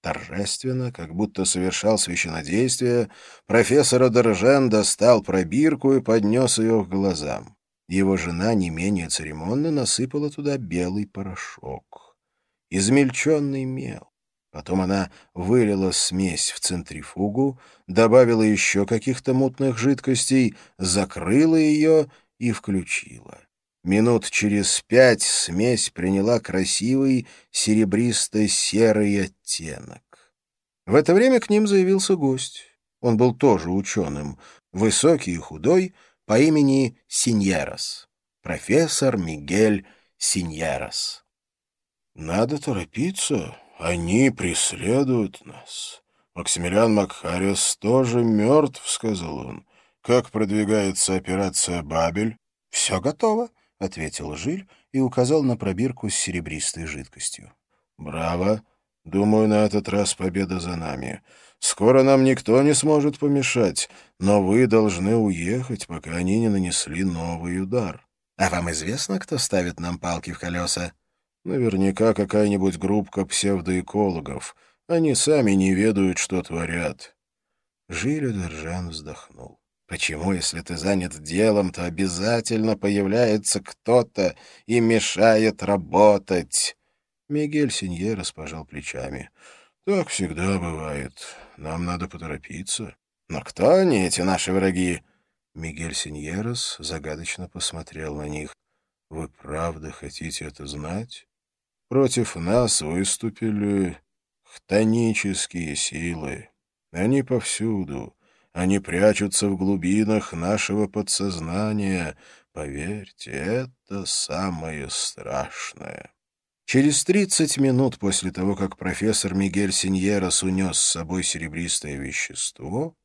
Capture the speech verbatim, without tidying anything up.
Торжественно, как будто совершал священнодействие, профессор Одержен достал пробирку и поднес ее к глазам. Его жена не менее церемонно насыпала туда белый порошок. Измельченный мел. Потом она вылила смесь в центрифугу, добавила еще каких-то мутных жидкостей, закрыла ее и включила. Минут через пять смесь приняла красивый серебристо-серый оттенок. В это время к ним заявился гость. Он был тоже ученым, высокий и худой, по имени Синьерас. Профессор Мигель Синьерас. «Надо торопиться, они преследуют нас. Максимилиан Макхариас тоже мертв», — сказал он. «Как продвигается операция «Бабель»?» «Все готово», — ответил Жиль и указал на пробирку с серебристой жидкостью. «Браво! Думаю, на этот раз победа за нами. Скоро нам никто не сможет помешать, но вы должны уехать, пока они не нанесли новый удар». «А вам известно, кто ставит нам палки в колеса?» «Наверняка какая-нибудь группка псевдоэкологов. Они сами не ведают, что творят». Жиль Одержен вздохнул. «Почему, если ты занят делом, то обязательно появляется кто-то и мешает работать?» Мигель Синьерас пожал плечами. «Так всегда бывает. Нам надо поторопиться». «Но кто они, эти наши враги?» Мигель Синьерас загадочно посмотрел на них. «Вы правда хотите это знать? Против нас выступили хтонические силы. Они повсюду». Они прячутся в глубинах нашего подсознания. Поверьте, это самое страшное». Через тридцать минут после того, как профессор Мигель Синьерас унес с собой серебристое вещество,